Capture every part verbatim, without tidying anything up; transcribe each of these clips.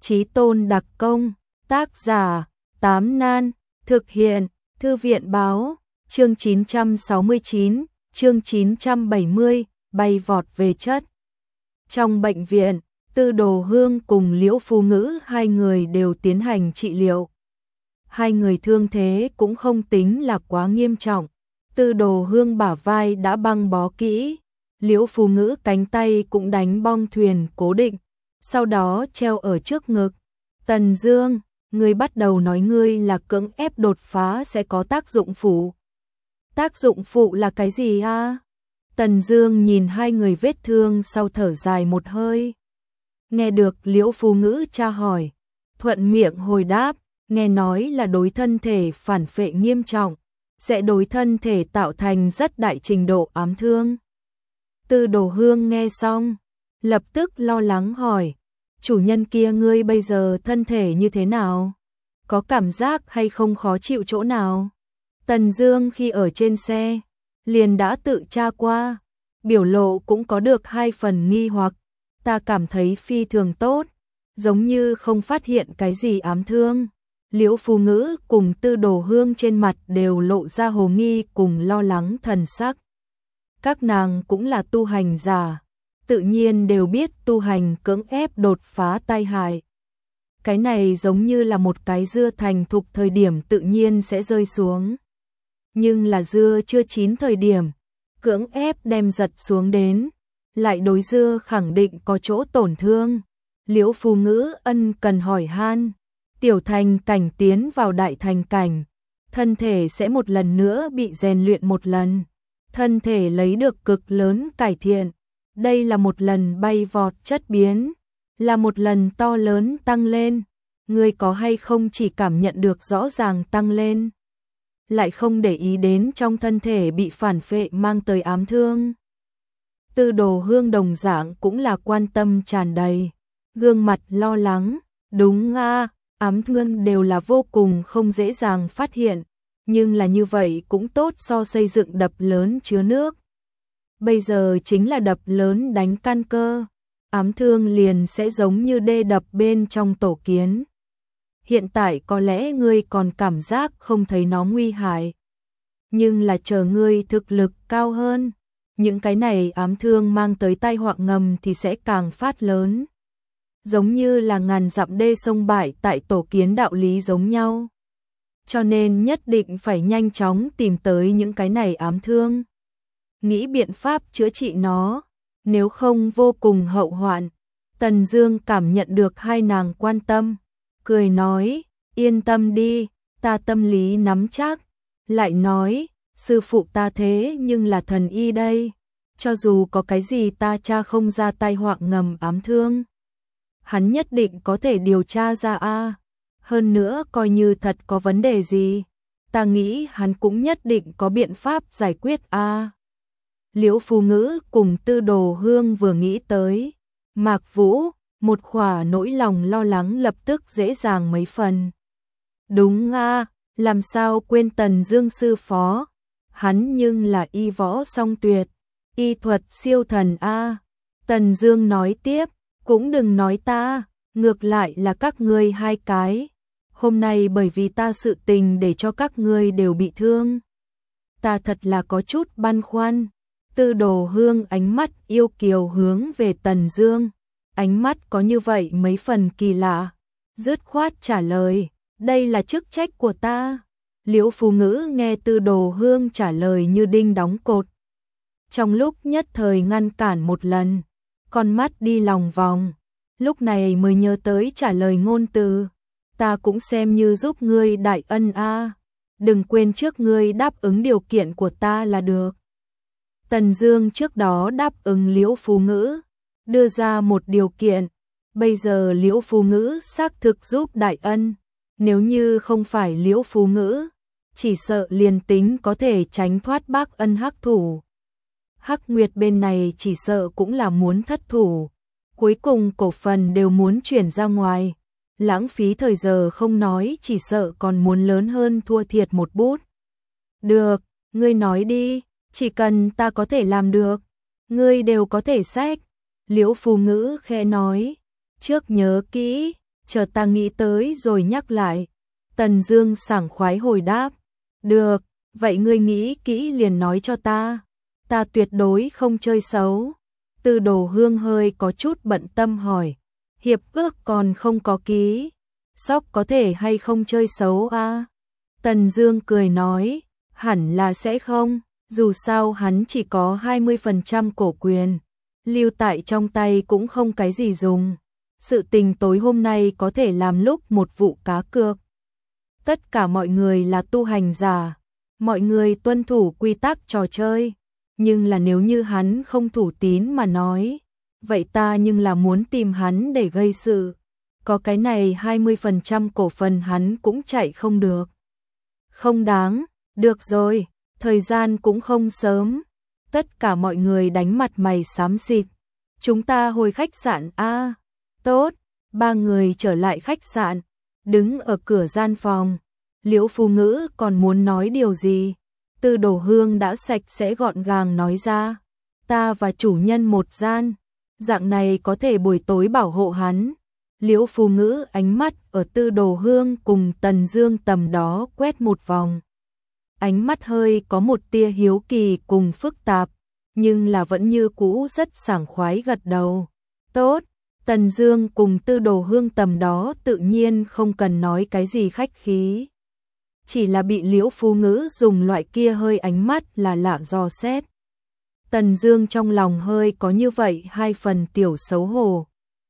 Chí tôn đặc công, tác giả, Tám Nan, thực hiện, Thư viện báo, chương chín trăm sáu mươi chín, chương chín trăm bảy mươi, bay vọt về chất. Trong bệnh viện, Tư Đồ Hương cùng Liễu Phu Ngữ hai người đều tiến hành trị liệu. Hai người thương thế cũng không tính là quá nghiêm trọng. Tư Đồ Hương bả vai đã băng bó kỹ, Liễu Phu Ngữ cánh tay cũng đánh bong thuyền cố định, sau đó treo ở trước ngực. Tần Dương, ngươi bắt đầu nói ngươi là cưỡng ép đột phá sẽ có tác dụng phụ. Tác dụng phụ là cái gì a? Tần Dương nhìn hai người vết thương sau thở dài một hơi. Nghe được Liễu Phu Ngữ tra hỏi, thuận miệng hồi đáp, nghe nói là đối thân thể phản phệ nghiêm trọng, sẽ đối thân thể tạo thành rất đại trình độ ám thương. Tư Đồ Hương nghe xong, lập tức lo lắng hỏi, chủ nhân kia ngươi bây giờ thân thể như thế nào? Có cảm giác hay không khó chịu chỗ nào? Tần Dương khi ở trên xe, liền đã tự tra qua, biểu lộ cũng có được hai phần nghi hoặc, ta cảm thấy phi thường tốt, giống như không phát hiện cái gì ám thương. Liễu Phu Ngữ cùng Tư Đồ Hương trên mặt đều lộ ra hồ nghi cùng lo lắng thần sắc. Các nàng cũng là tu hành giả, tự nhiên đều biết tu hành cưỡng ép đột phá tai hại. Cái này giống như là một cái dưa thành thục thời điểm tự nhiên sẽ rơi xuống. Nhưng là dưa chưa chín thời điểm, cưỡng ép đem giật xuống đến, lại đối dưa khẳng định có chỗ tổn thương. Liễu Phu Ngữ ân cần hỏi han, tiểu thành cảnh tiến vào đại thành cảnh, thân thể sẽ một lần nữa bị rèn luyện một lần, thân thể lấy được cực lớn cải thiện, đây là một lần bay vọt chất biến, là một lần to lớn tăng lên, ngươi có hay không chỉ cảm nhận được rõ ràng tăng lên, lại không để ý đến trong thân thể bị phản phệ mang tới ám thương. Tư Đồ Hương đồng dạng cũng là quan tâm tràn đầy, gương mặt lo lắng, đúng a, ám thương đều là vô cùng không dễ dàng phát hiện, nhưng là như vậy cũng tốt so xây dựng đập lớn chứa nước. Bây giờ chính là đập lớn đánh căn cơ, ám thương liền sẽ giống như đê đập bên trong tổ kiến. Hiện tại có lẽ ngươi còn cảm giác không thấy nó nguy hại, nhưng là chờ ngươi thực lực cao hơn, những cái này ám thương mang tới tai họa ngầm thì sẽ càng phát lớn. Giống như là ngàn dặm đê sông bại tại tổ kiến đạo lý giống nhau. Cho nên nhất định phải nhanh chóng tìm tới những cái này ám thương, nghĩ biện pháp chữa trị nó, nếu không vô cùng hậu hoạn. Tần Dương cảm nhận được hai nàng quan tâm, cười nói, yên tâm đi, ta tâm lý nắm chắc, lại nói, sư phụ ta thế nhưng là thần y đây, cho dù có cái gì ta tra không ra tai họa ngầm ám thương, hắn nhất định có thể điều tra ra a. Hơn nữa coi như thật có vấn đề gì, ta nghĩ hắn cũng nhất định có biện pháp giải quyết a. Liễu Phu Ngữ cùng Tư Đồ Hương vừa nghĩ tới Mạc Vũ, một khỏa nỗi lòng lo lắng lập tức dễ dàng mấy phần. Đúng a, làm sao quên Tần Dương sư phó, hắn nhưng là y võ song tuyệt, y thuật siêu thần a. Tần Dương nói tiếp, cũng đừng nói ta, ngược lại là các ngươi hai cái. Hôm nay bởi vì ta sự tình để cho các ngươi đều bị thương, ta thật là có chút băn khoăn. Tư Đồ Hương ánh mắt yêu kiều hướng về Tần Dương, ánh mắt có như vậy mấy phần kỳ lạ, dứt khoát trả lời, đây là chức trách của ta. Liễu Phu Ngữ nghe Tư Đồ Hương trả lời như đinh đóng cột, trong lúc nhất thời ngăn cản một lần, con mắt đi lòng vòng, lúc này mới nhớ tới trả lời ngôn từ, ta cũng xem như giúp ngươi đại ân a, đừng quên trước ngươi đáp ứng điều kiện của ta là được. Tần Dương trước đó đáp ứng Liễu Phu Ngữ, đưa ra một điều kiện, bây giờ Liễu Phu Ngữ xác thực giúp đại ân, nếu như không phải Liễu Phu Ngữ, chỉ sợ liền tính có thể tránh thoát bác ân hắc thủ. Hắc Nguyệt bên này chỉ sợ cũng là muốn thất thủ, cuối cùng cổ phần đều muốn chuyển ra ngoài, lãng phí thời giờ không nói, chỉ sợ còn muốn lớn hơn thua thiệt một bút. Được, ngươi nói đi, chỉ cần ta có thể làm được, ngươi đều có thể xét. Liễu Phu Ngữ khẽ nói, trước nhớ kỹ, chờ ta nghĩ tới rồi nhắc lại. Tần Dương sảng khoái hồi đáp, được, vậy ngươi nghĩ kỹ liền nói cho ta, ta tuyệt đối không chơi xấu. Tư Đồ Hương hơi có chút bận tâm hỏi, hiệp ước còn không có ký, Sóc có thể hay không chơi xấu a? À? Tần Dương cười nói, hẳn là sẽ không, dù sao hắn chỉ có hai mươi phần trăm cổ quyền, lưu tại trong tay cũng không cái gì dùng. Sự tình tối hôm nay có thể làm lúc một vụ cá cược. Tất cả mọi người là tu hành giả, mọi người tuân thủ quy tắc trò chơi, nhưng là nếu như hắn không thủ tín mà nói, vậy ta nhưng là muốn tìm hắn để gây sự. Có cái này hai mươi phần trăm cổ phần hắn cũng chạy không được. Không đáng, được rồi, thời gian cũng không sớm. Tất cả mọi người đánh mặt mày xám xịt. Chúng ta hồi khách sạn a. Tốt, ba người trở lại khách sạn, đứng ở cửa gian phòng. Liễu Phu Ngữ còn muốn nói điều gì? Tư Đồ Hương đã sạch sẽ gọn gàng nói ra, ta và chủ nhân một gian, dạng này có thể buổi tối bảo hộ hắn. Liễu Phu Ngữ ánh mắt ở Tư Đồ Hương cùng Tần Dương tầm đó quét một vòng. Ánh mắt hơi có một tia hiếu kỳ cùng phức tạp, nhưng là vẫn như cũ rất sảng khoái gật đầu. Tốt, Tần Dương cùng Tư Đồ Hương tầm đó tự nhiên không cần nói cái gì khách khí. Chỉ là bị Liễu Phu Ngữ dùng loại kia hơi ánh mắt là lạ dò xét. Tần Dương trong lòng hơi có như vậy hai phần tiểu xấu hổ.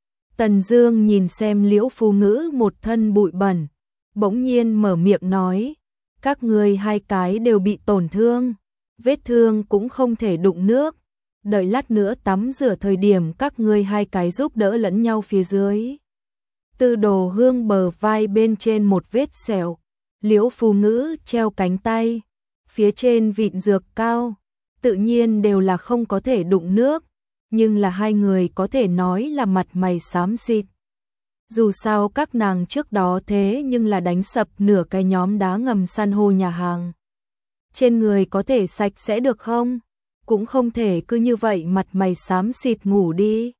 Tần Dương nhìn xem Liễu Phu Ngữ một thân bụi bẩn, bỗng nhiên mở miệng nói, các ngươi hai cái đều bị tổn thương, vết thương cũng không thể đụng nước, đợi lát nữa tắm rửa thời điểm các ngươi hai cái giúp đỡ lẫn nhau phía dưới. Tư Đồ Hương bờ vai bên trên một vết sẹo, Liễu Phu Ngữ treo cánh tay, phía trên vịn dược cao, tự nhiên đều là không có thể đụng nước, nhưng là hai người có thể nói là mặt mày xám xịt. Dù sao các nàng trước đó thế nhưng là đánh sập nửa cái nhóm đá ngầm san hô nhà hàng. Trên người có thể sạch sẽ được không? Cũng không thể cứ như vậy mặt mày xám xịt ngủ đi.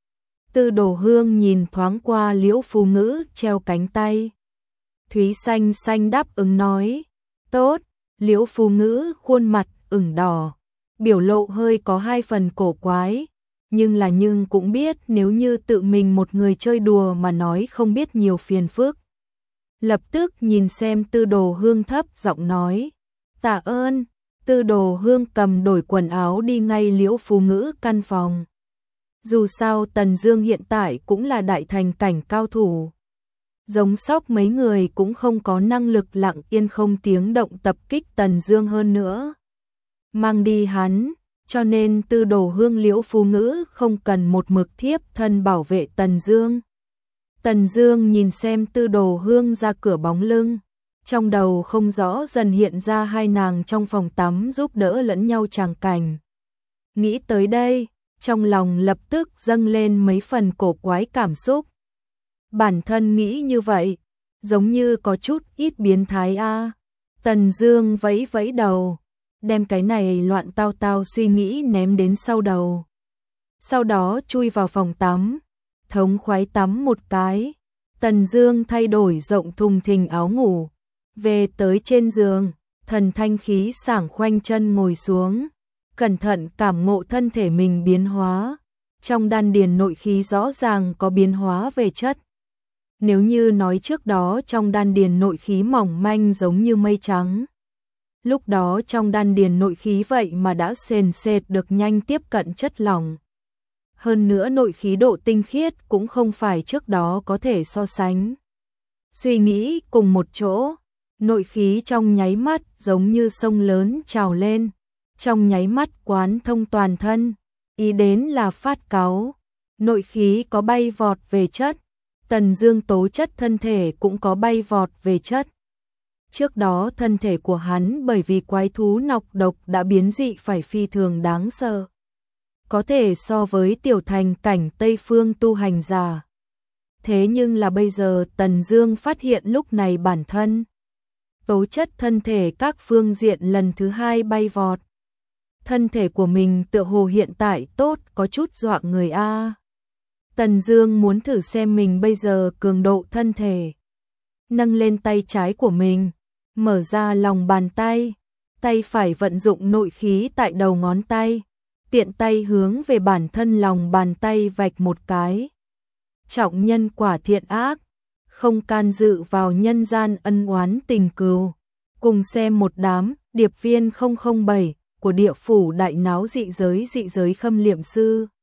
Tư Đồ Hương nhìn thoáng qua Liễu Phu Ngữ treo cánh tay. Thúy xanh xanh đáp ứng nói, tốt. Liễu Phu Ngữ khuôn mặt ửng đỏ, biểu lộ hơi có hai phần cổ quái, nhưng là nhưng cũng biết nếu như tự mình một người chơi đùa mà nói không biết nhiều phiền phức. Lập tức nhìn xem Tư Đồ Hương thấp giọng nói, tạ ơn. Tư Đồ Hương cầm đổi quần áo đi ngay Liễu Phu Ngữ căn phòng. Dù sao Tần Dương hiện tại cũng là đại thành cảnh cao thủ, giống Sóc mấy người cũng không có năng lực lặng yên không tiếng động tập kích Tần Dương hơn nữa. Mang đi hắn, cho nên Tư Đồ Hương Liễu Phu Ngữ không cần một mực thiếp thân bảo vệ Tần Dương. Tần Dương nhìn xem Tư Đồ Hương ra cửa bóng lưng, trong đầu không rõ dần hiện ra hai nàng trong phòng tắm giúp đỡ lẫn nhau tràng cảnh. Nghĩ tới đây, trong lòng lập tức dâng lên mấy phần cổ quái cảm xúc. Bản thân nghĩ như vậy, giống như có chút ít biến thái a. À. Tần Dương vẫy vẫy đầu, đem cái này loạn tao tao suy nghĩ ném đến sau đầu. Sau đó chui vào phòng tắm, thống khoái tắm một cái. Tần Dương thay đổi rộng thùng thình áo ngủ, về tới trên giường, thần thanh khí sảng khoanh chân ngồi xuống, cẩn thận cảm ngộ thân thể mình biến hóa. Trong đan điền nội khí rõ ràng có biến hóa về chất. Nếu như nói trước đó trong đan điền nội khí mỏng manh giống như mây trắng, lúc đó trong đan điền nội khí vậy mà đã sền sệt được nhanh tiếp cận chất lỏng. Hơn nữa nội khí độ tinh khiết cũng không phải trước đó có thể so sánh. Suy nghĩ cùng một chỗ, nội khí trong nháy mắt giống như sông lớn trào lên, trong nháy mắt quán thông toàn thân, ý đến là phát cáu. Nội khí có bay vọt về chất, Tần Dương tố chất thân thể cũng có bay vọt về chất. Trước đó thân thể của hắn bởi vì quái thú nọc độc đã biến dị phải phi thường đáng sợ. Có thể so với tiểu thành cảnh Tây phương tu hành giả. Thế nhưng là bây giờ Tần Dương phát hiện lúc này bản thân tố chất thân thể các phương diện lần thứ hai bay vọt. Thân thể của mình tựa hồ hiện tại tốt có chút dọa người a. Tần Dương muốn thử xem mình bây giờ cường độ thân thể. Nâng lên tay trái của mình, mở ra lòng bàn tay, tay phải vận dụng nội khí tại đầu ngón tay, tiện tay hướng về bản thân lòng bàn tay vạch một cái. Trọng nhân quả thiện ác, không can dự vào nhân gian ân oán tình cừu. Cùng xem một đám điệp viên không không bảy của địa phủ đại náo dị giới dị giới khâm liệm sư.